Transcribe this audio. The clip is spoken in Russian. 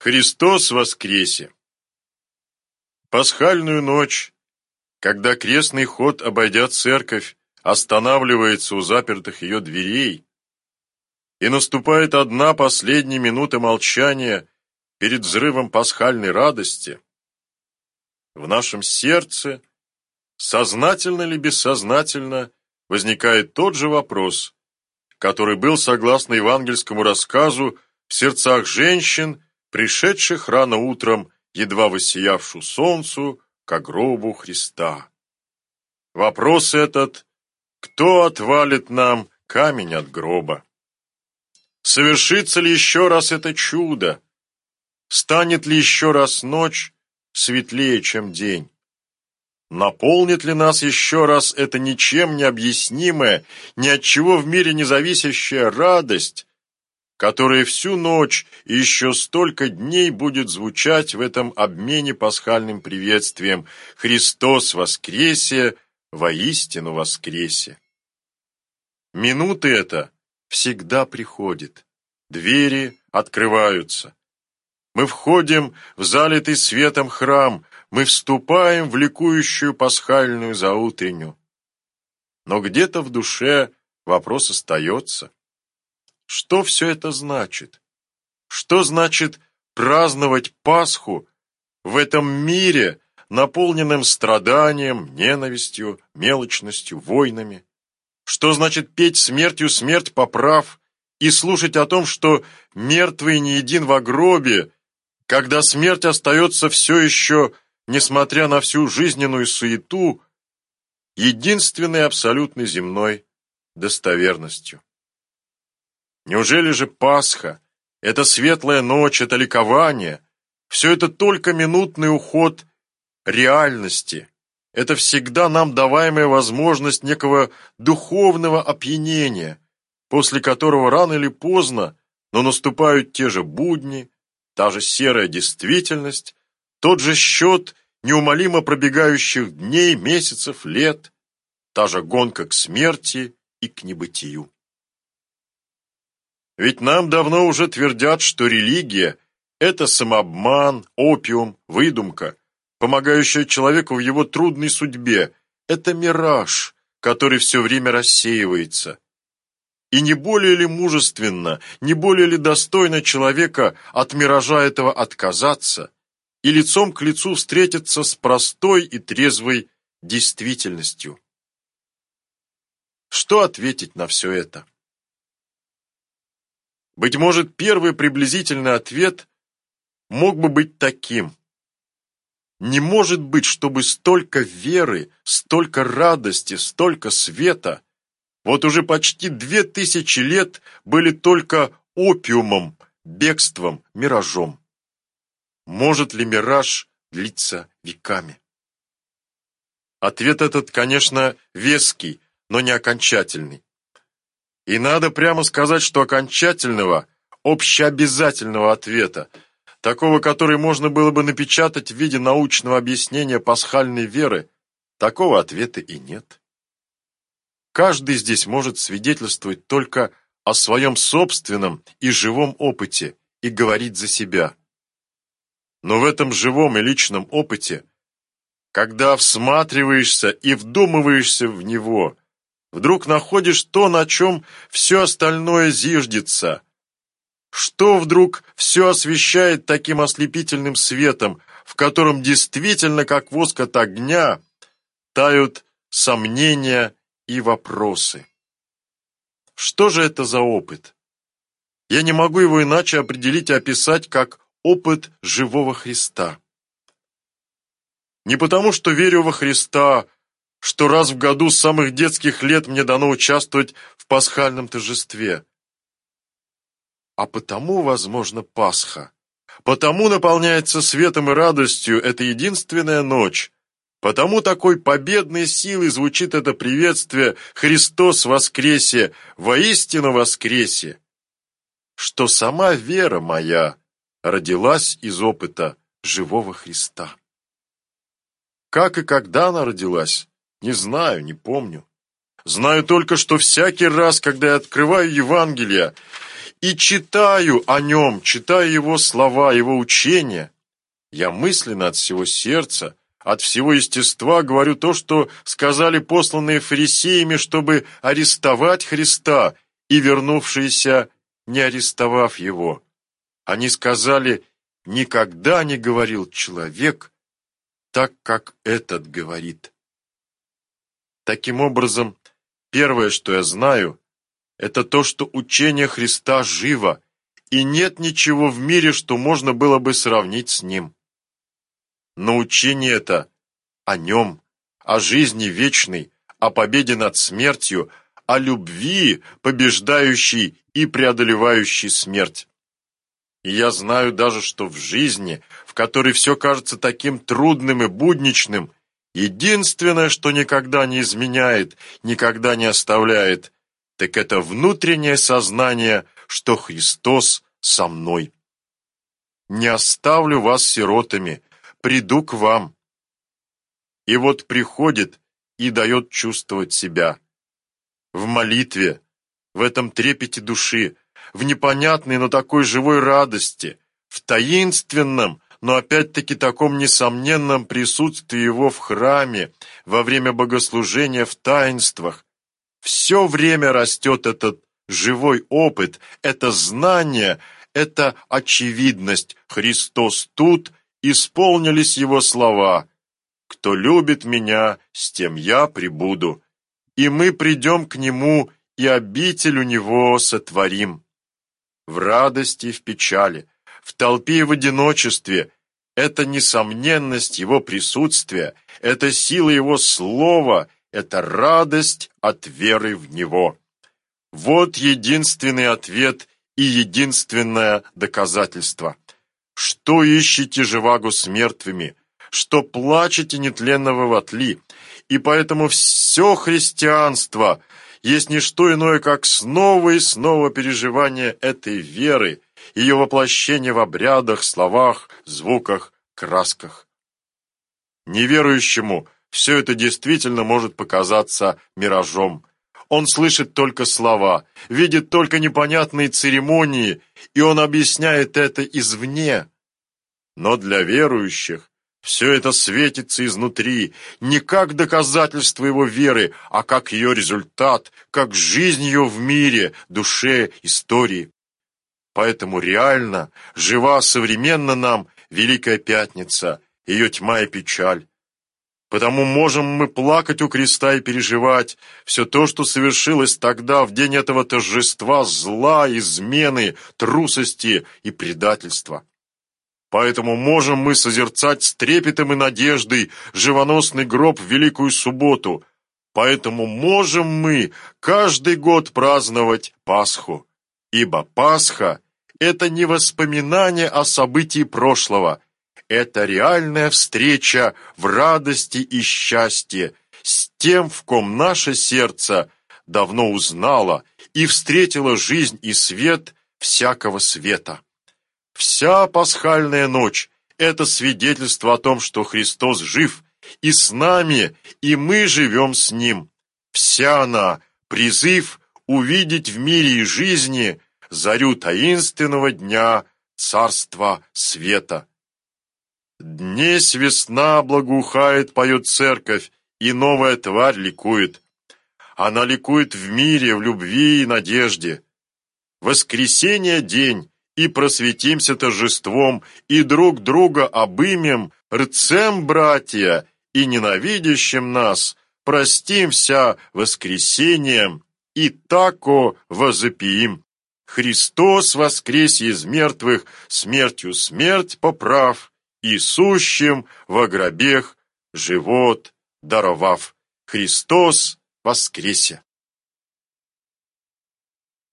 Христос воскресе! Пасхальную ночь, когда крестный ход, обойдя церковь, останавливается у запертых ее дверей, и наступает одна последняя минута молчания перед взрывом пасхальной радости, в нашем сердце, сознательно или бессознательно, возникает тот же вопрос, который был, согласно евангельскому рассказу, в сердцах женщин, пришедших рано утром, едва воссиявшу солнцу, ко гробу Христа. Вопрос этот: кто отвалит нам камень от гроба? Совершится ли еще раз это чудо? Станет ли еще раз ночь светлее, чем день? Наполнит ли нас еще раз эта ничем не объяснимая, ни от чего в мире не зависящая радость, которая всю ночь и еще столько дней будет звучать в этом обмене пасхальным приветствием: «Христос воскресе, воистину воскресе». Минута эта всегда приходит, двери открываются. Мы входим в залитый светом храм, мы вступаем в ликующую пасхальную заутренню. Но где-то в душе вопрос остается. Что все это значит? Что значит праздновать Пасху в этом мире, наполненном страданием, ненавистью, мелочностью, войнами? Что значит петь смертью смерть поправ и слушать о том, что мертвый не един во гробе, когда смерть остается все еще, несмотря на всю жизненную суету, единственной абсолютной земной достоверностью? Неужели же Пасха, эта светлая ночь, это ликование, все это только минутный уход реальности? Это всегда нам даваемая возможность некого духовного опьянения, после которого рано или поздно, но наступают те же будни, та же серая действительность, тот же счет неумолимо пробегающих дней, месяцев, лет, та же гонка к смерти и к небытию. Ведь нам давно уже твердят, что религия – это самообман, опиум, выдумка, помогающая человеку в его трудной судьбе. Это мираж, который все время рассеивается. И не более ли мужественно, не более ли достойно человека от миража этого отказаться и лицом к лицу встретиться с простой и трезвой действительностью? Что ответить на все это? Быть может, первый приблизительный ответ мог бы быть таким: не может быть, чтобы столько веры, столько радости, столько света вот уже почти 2000 лет были только опиумом, бегством, миражом. Может ли мираж длиться веками? Ответ этот, конечно, веский, но не окончательный. И надо прямо сказать, что окончательного, общеобязательного ответа, такого, который можно было бы напечатать в виде научного объяснения пасхальной веры, такого ответа и нет. Каждый здесь может свидетельствовать только о своем собственном и живом опыте и говорить за себя. Но в этом живом и личном опыте, когда всматриваешься и вдумываешься в него, вдруг находишь то, на чем все остальное зиждется, что вдруг все освещает таким ослепительным светом, в котором действительно, как воск от огня, тают сомнения и вопросы. Что же это за опыт? Я не могу его иначе определить и описать, как опыт живого Христа. Не потому, что верю во Христа, что раз в году с самых детских лет мне дано участвовать в пасхальном торжестве, а потому, возможно, Пасха, потому наполняется светом и радостью эта единственная ночь, потому такой победной силой звучит это приветствие «Христос воскресе, воистину воскресе», что сама вера моя родилась из опыта живого Христа. Как и когда она родилась, не знаю, не помню. Знаю только, что всякий раз, когда я открываю Евангелие и читаю о нем, читаю его слова, его учения, я мысленно от всего сердца, от всего естества говорю то, что сказали посланные фарисеями, чтобы арестовать Христа, и вернувшиеся, не арестовав его. Они сказали: «Никогда не говорил человек так, как этот говорит». Таким образом, первое, что я знаю, это то, что учение Христа живо, и нет ничего в мире, что можно было бы сравнить с ним. Но учение это о нем, о жизни вечной, о победе над смертью, о любви, побеждающей и преодолевающей смерть. И я знаю даже, что в жизни, в которой все кажется таким трудным и будничным, единственное, что никогда не изменяет, никогда не оставляет, так это внутреннее сознание, что Христос со мной. «Не оставлю вас сиротами, приду к вам». И вот приходит и дает чувствовать себя. В молитве, в этом трепете души, в непонятной, но такой живой радости, в таинственном, но опять-таки таком несомненном присутствии его в храме, во время богослужения в таинствах. Все время растет этот живой опыт, это знание, эта очевидность. Христос тут, исполнились его слова: «Кто любит меня, с тем я пребуду, и мы придем к нему, и обитель у него сотворим». В радости и в печали, в толпе и в одиночестве это несомненность его присутствия, это сила его слова, это радость от веры в него. Вот единственный ответ и единственное доказательство. Что ищете живаго с мертвыми, что плачете нетленного вотли, и поэтому все христианство есть не что иное, как снова и снова переживание этой веры, ее воплощение в обрядах, словах, звуках, красках. Неверующему все это действительно может показаться миражом. Он слышит только слова, видит только непонятные церемонии, и он объясняет это извне. Но для верующих все это светится изнутри, не как доказательство его веры, а как ее результат, как жизнь ее в мире, душе, истории. Поэтому реально, жива, современна нам Великая Пятница, ее тьма и печаль. Потому можем мы плакать у креста и переживать все то, что совершилось тогда, в день этого торжества зла, измены, трусости и предательства. Поэтому можем мы созерцать с трепетом и надеждой живоносный гроб в Великую Субботу. Поэтому можем мы каждый год праздновать Пасху. Ибо Пасха – это не воспоминание о событии прошлого, это реальная встреча в радости и счастье с тем, в ком наше сердце давно узнало и встретило жизнь и свет всякого света. Вся пасхальная ночь – это свидетельство о том, что Христос жив и с нами, и мы живем с Ним. Вся она – призыв увидеть в мире и жизни зарю таинственного дня Царства Света. Днесь весна благоухает, поет церковь, и новая тварь ликует. Она ликует в мире, в любви и надежде. Воскресенье день, и просветимся торжеством, и друг друга обымем, рцем, братья, и ненавидящим нас простимся воскресением, и тако возопиим. Христос воскресе из мертвых, смертью смерть поправ, и сущим во гробех живот даровав. Христос воскресе!